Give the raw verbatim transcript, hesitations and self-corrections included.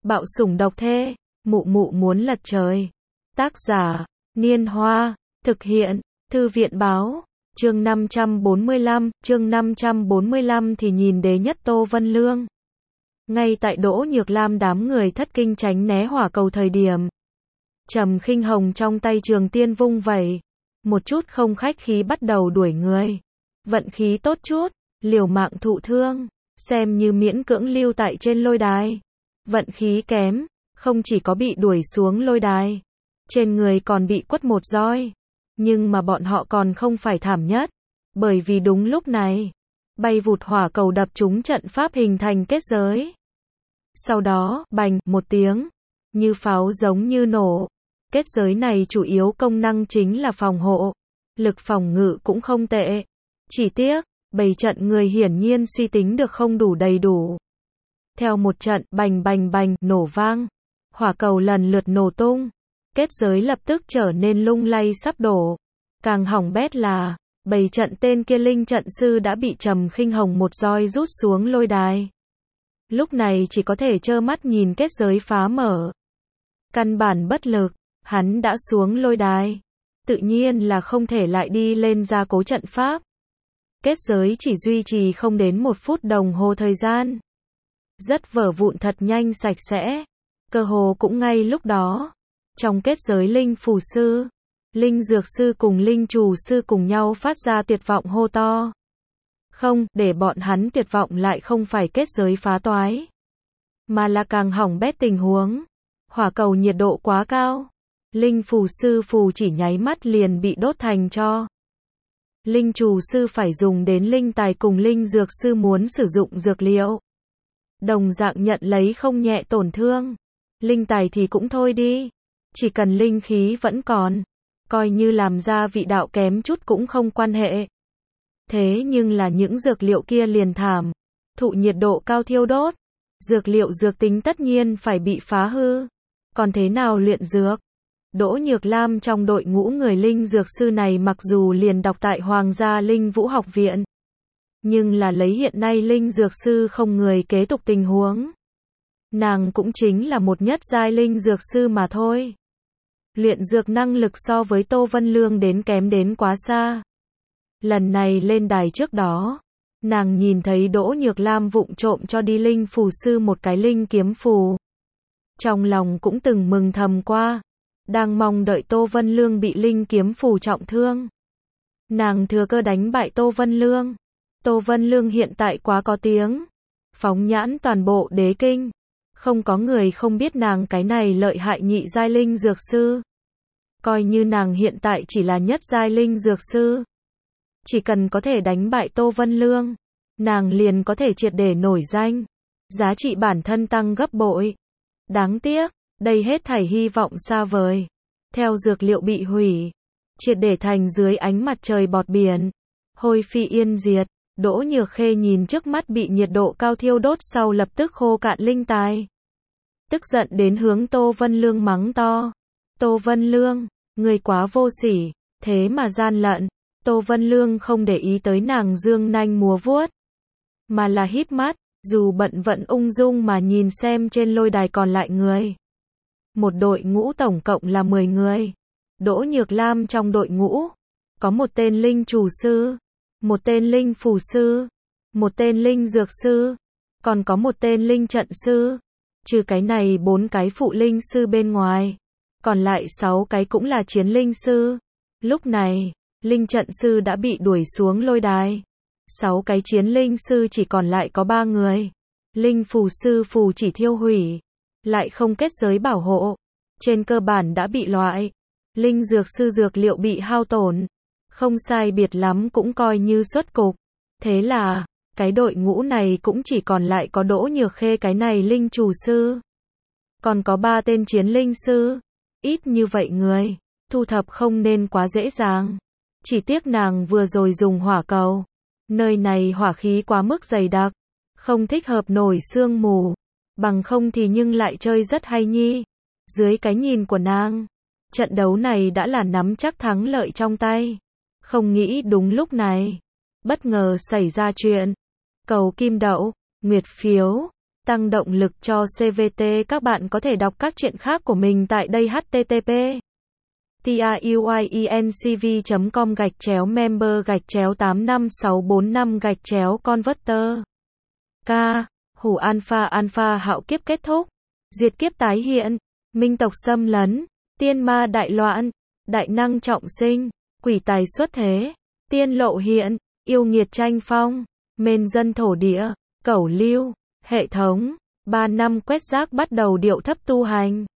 Bạo sủng độc thê, mụ mụ muốn lật trời. Tác giả, Niên Hoa, thực hiện, Thư viện báo, chương năm trăm bốn mươi lăm, chương năm trăm bốn mươi lăm thì nhìn đế nhất Tô Vân Lương. Ngay tại Đỗ Nhược Lam đám người thất kinh tránh né hỏa cầu thời điểm. Trầm Khinh Hồng trong tay trường tiên vung vẩy, một chút không khách khí bắt đầu đuổi người. Vận khí tốt chút, liều mạng thụ thương, xem như miễn cưỡng lưu tại trên lôi đài. Vận khí kém, không chỉ có bị đuổi xuống lôi đài, trên người còn bị quất một roi. Nhưng mà bọn họ còn không phải thảm nhất, bởi vì đúng lúc này, bay vụt hỏa cầu đập trúng trận pháp hình thành kết giới. Sau đó, bành, một tiếng, như pháo giống như nổ. Kết giới này chủ yếu công năng chính là phòng hộ, lực phòng ngự cũng không tệ. Chỉ tiếc, bầy trận người hiển nhiên suy tính được không đủ đầy đủ. Theo một trận bành bành bành nổ vang, hỏa cầu lần lượt nổ tung, kết giới lập tức trở nên lung lay sắp đổ. Càng hỏng bét là, bầy trận tên kia linh trận sư đã bị Trầm Khinh Hồng một roi rút xuống lôi đài. Lúc này chỉ có thể trơ mắt nhìn kết giới phá mở. Căn bản bất lực, hắn đã xuống lôi đài, tự nhiên là không thể lại đi lên gia cố trận pháp. Kết giới chỉ duy trì không đến một phút đồng hồ thời gian. Rất vỡ vụn thật nhanh sạch sẽ. Cơ hồ cũng ngay lúc đó, trong kết giới linh phù sư, linh dược sư cùng linh trù sư cùng nhau phát ra tuyệt vọng hô to. Không, để bọn hắn tuyệt vọng lại không phải kết giới phá toái, mà là càng hỏng bét tình huống. Hỏa cầu nhiệt độ quá cao, linh phù sư phù chỉ nháy mắt liền bị đốt thành tro. Linh trù sư phải dùng đến linh tài cùng linh dược sư muốn sử dụng dược liệu, đồng dạng nhận lấy không nhẹ tổn thương. Linh tài thì cũng thôi đi, chỉ cần linh khí vẫn còn, coi như làm ra vị đạo kém chút cũng không quan hệ. Thế nhưng là những dược liệu kia liền thảm, thụ nhiệt độ cao thiêu đốt, dược liệu dược tính tất nhiên phải bị phá hư. Còn thế nào luyện dược? Đỗ Nhược Lam trong đội ngũ người linh dược sư này mặc dù liền đọc tại Hoàng gia Linh Vũ học viện, nhưng là lấy hiện nay linh dược sư không người kế tục tình huống, nàng cũng chính là một nhất giai linh dược sư mà thôi. Luyện dược năng lực so với Tô Vân Lương đến kém đến quá xa. Lần này lên đài trước đó, nàng nhìn thấy Đỗ Nhược Lam vụng trộm cho đi linh phù sư một cái linh kiếm phù. Trong lòng cũng từng mừng thầm qua, đang mong đợi Tô Vân Lương bị linh kiếm phù trọng thương. Nàng thừa cơ đánh bại Tô Vân Lương. Tô Vân Lương hiện tại quá có tiếng, phóng nhãn toàn bộ đế kinh, không có người không biết nàng cái này lợi hại nhị giai linh dược sư. Coi như nàng hiện tại chỉ là nhất giai linh dược sư, chỉ cần có thể đánh bại Tô Vân Lương, nàng liền có thể triệt để nổi danh, giá trị bản thân tăng gấp bội. Đáng tiếc, đây hết thảy hy vọng xa vời. Theo dược liệu bị hủy, triệt để thành dưới ánh mặt trời bọt biển, hôi phi yên diệt, Đỗ Nhược Khê nhìn trước mắt bị nhiệt độ cao thiêu đốt sau lập tức khô cạn linh tài. Tức giận đến hướng Tô Vân Lương mắng to. Tô Vân Lương, người quá vô sỉ, thế mà gian lận. Tô Vân Lương không để ý tới nàng dương nanh múa vuốt, mà là híp mắt, dù bận vận ung dung mà nhìn xem trên lôi đài còn lại người. Một đội ngũ tổng cộng là mười người. Đỗ Nhược Lam trong đội ngũ, có một tên linh chủ sư, một tên linh phù sư, một tên linh dược sư, còn có một tên linh trận sư. Trừ cái này bốn cái phụ linh sư bên ngoài, còn lại sáu cái cũng là chiến linh sư. Lúc này, linh trận sư đã bị đuổi xuống lôi đài. Sáu cái chiến linh sư chỉ còn lại có ba người. Linh phù sư phù chỉ thiêu hủy, lại không kết giới bảo hộ, trên cơ bản đã bị loại. Linh dược sư dược liệu bị hao tổn, không sai biệt lắm cũng coi như xuất cục. Thế là, cái đội ngũ này cũng chỉ còn lại có Đỗ Nhược Khê cái này linh chủ sư. Còn có ba tên chiến linh sư. Ít như vậy người, thu thập không nên quá dễ dàng. Chỉ tiếc nàng vừa rồi dùng hỏa cầu. Nơi này hỏa khí quá mức dày đặc, không thích hợp nổi sương mù. Bằng không thì nhưng lại chơi rất hay nhi. Dưới cái nhìn của nàng, trận đấu này đã là nắm chắc thắng lợi trong tay. Không nghĩ đúng lúc này, bất ngờ xảy ra chuyện. Cầu kim đậu, nguyệt phiếu, tăng động lực cho xê vê tê. Các bạn có thể đọc các truyện khác của mình tại đây h t t p truyencv chấm com gạch chéo member gạch chéo tám năm sáu bốn năm gạch chéo converter. K. Hủ alpha alpha hạo kiếp kết thúc. Diệt kiếp tái hiện. Minh tộc xâm lấn. Tiên ma đại loạn. Đại năng trọng sinh. Quỷ tài xuất thế. Tiên lộ hiện. Yêu nghiệt tranh phong. Mên dân thổ địa. Cẩu lưu. Hệ thống. Ba năm quét rác bắt đầu điệu thấp tu hành.